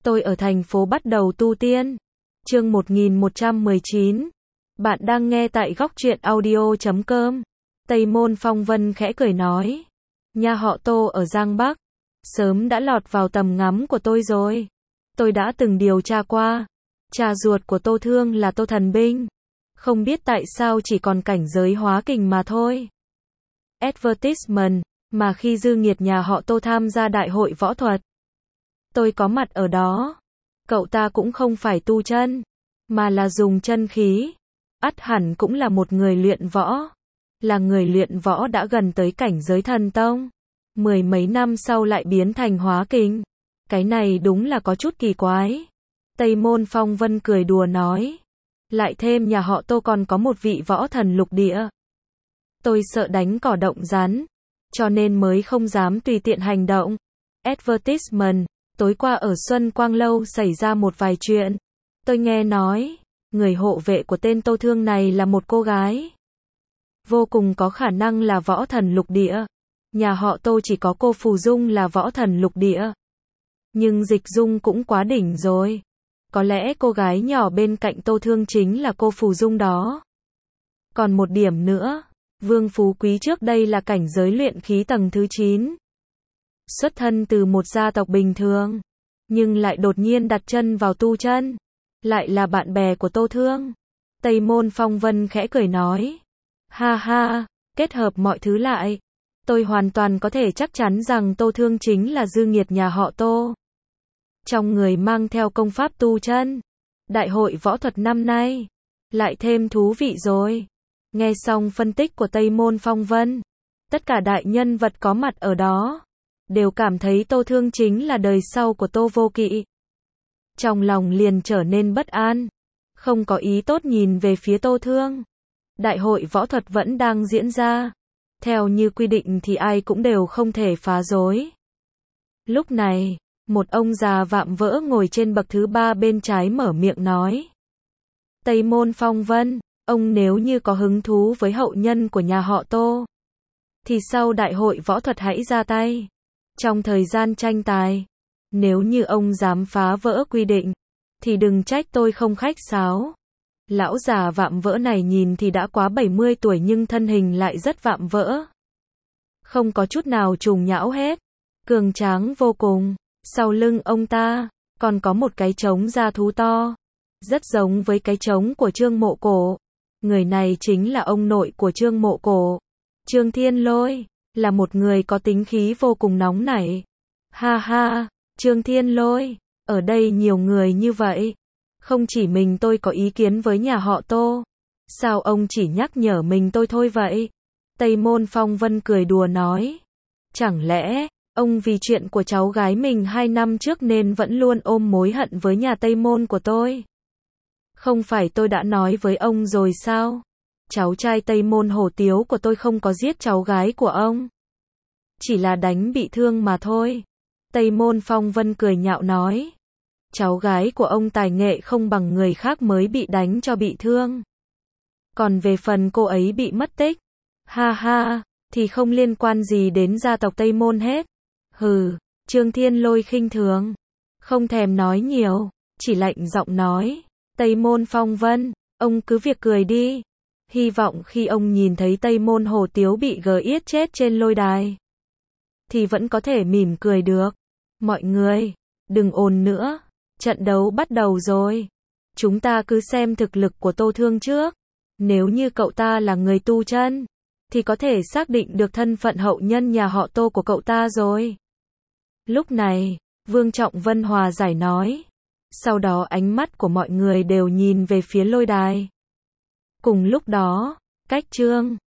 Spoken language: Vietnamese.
Tôi ở thành phố bắt đầu tu tiên. Chương 1119. Bạn đang nghe tại góc truyện audio.com. Tây Môn Phong Vân khẽ cười nói. Nhà họ Tô ở Giang Bắc. Sớm đã lọt vào tầm ngắm của tôi rồi. Tôi đã từng điều tra qua. Cha ruột của Tô Thương là Tô Thần Binh. Không biết tại sao chỉ còn cảnh giới hóa kình mà thôi. Advertisement, mà khi Dư Nghiệt nhà họ Tô tham gia đại hội võ thuật. Tôi có mặt ở đó. Cậu ta cũng không phải tu chân, mà là dùng chân khí. Ắt hẳn cũng là một người luyện võ. Là người luyện võ đã gần tới cảnh giới thần tông. Mười mấy năm sau lại biến thành hóa kình. Cái này đúng là có chút kỳ quái. Tây Môn Phong Vân cười đùa nói. Lại thêm nhà họ Tô còn có một vị võ thần lục địa. Tôi sợ đánh cỏ động rắn, cho nên mới không dám tùy tiện hành động. Advertisement, tối qua ở Xuân Quang Lâu xảy ra một vài chuyện. Tôi nghe nói, người hộ vệ của tên Tô Thương này là một cô gái. Vô cùng có khả năng là võ thần lục địa. Nhà họ Tô chỉ có cô Phù Dung là võ thần lục địa. Nhưng Dịch Dung cũng quá đỉnh rồi. Có lẽ cô gái nhỏ bên cạnh Tô Thương chính là cô Phù Dung đó. Còn một điểm nữa, Vương Phú Quý trước đây là cảnh giới luyện khí tầng thứ 9. Xuất thân từ một gia tộc bình thường, nhưng lại đột nhiên đặt chân vào tu chân. Lại là bạn bè của Tô Thương. Tây Môn Phong Vân khẽ cười nói. Ha ha, kết hợp mọi thứ lại. Tôi hoàn toàn có thể chắc chắn rằng Tô Thương chính là Dư Nghiệt nhà họ Tô. Trong người mang theo công pháp tu chân. Đại hội võ thuật năm nay lại thêm thú vị rồi. Nghe xong phân tích của Tây Môn Phong Vân, tất cả đại nhân vật có mặt ở đó đều cảm thấy Tô Thương chính là đời sau của Tô Vô Kỵ. Trong lòng liền trở nên bất an, không có ý tốt nhìn về phía Tô Thương. Đại hội võ thuật vẫn đang diễn ra. Theo như quy định thì ai cũng đều không thể phá rối. Lúc này, một ông già vạm vỡ ngồi trên bậc thứ 3 bên trái mở miệng nói. Tây Môn Phong Vân, ông nếu như có hứng thú với hậu nhân của nhà họ Tô, thì sau đại hội võ thuật hãy ra tay. Trong thời gian tranh tài, nếu như ông dám phá vỡ quy định, thì đừng trách tôi không khách sáo. Lão già vạm vỡ này nhìn thì đã quá 70 tuổi nhưng thân hình lại rất vạm vỡ. Không có chút nào trùng nhão hết. Cường tráng vô cùng. Sau lưng ông ta, còn có một cái trống da thú to. Rất giống với cái trống của Trương Mộ Cổ. Người này chính là ông nội của Trương Mộ Cổ. Trương Thiên Lôi, là một người có tính khí vô cùng nóng nảy. Ha ha, Trương Thiên Lôi, ở đây nhiều người như vậy. Không chỉ mình tôi có ý kiến với nhà họ Tô. Sao ông chỉ nhắc nhở mình tôi thôi vậy? Tây Môn Phong Vân cười đùa nói. Chẳng lẽ, ông vì chuyện của cháu gái mình 2 năm trước nên vẫn luôn ôm mối hận với nhà Tây Môn của tôi? Không phải tôi đã nói với ông rồi sao? Cháu trai Tây Môn Hổ Tiếu của tôi không có giết cháu gái của ông. Chỉ là đánh bị thương mà thôi. Tây Môn Phong Vân cười nhạo nói. Cháu gái của ông tài nghệ không bằng người khác mới bị đánh cho bị thương. Còn về phần cô ấy bị mất tích, ha ha, thì không liên quan gì đến gia tộc Tây Môn hết. Hừ, Trương Thiên Lôi khinh thường, không thèm nói nhiều, chỉ lạnh giọng nói. Tây Môn Phong Vân, ông cứ việc cười đi. Hy vọng khi ông nhìn thấy Tây Môn Hổ Tiếu bị giết chết trên lôi đài, thì vẫn có thể mỉm cười được. Mọi người, đừng ồn nữa. Trận đấu bắt đầu rồi. Chúng ta cứ xem thực lực của Tô Thương trước. Nếu như cậu ta là người tu chân, thì có thể xác định được thân phận hậu nhân nhà họ Tô của cậu ta rồi. Lúc này, Vương Trọng Vân hòa giải nói. Sau đó ánh mắt của mọi người đều nhìn về phía lôi đài. Cùng lúc đó, cách Trương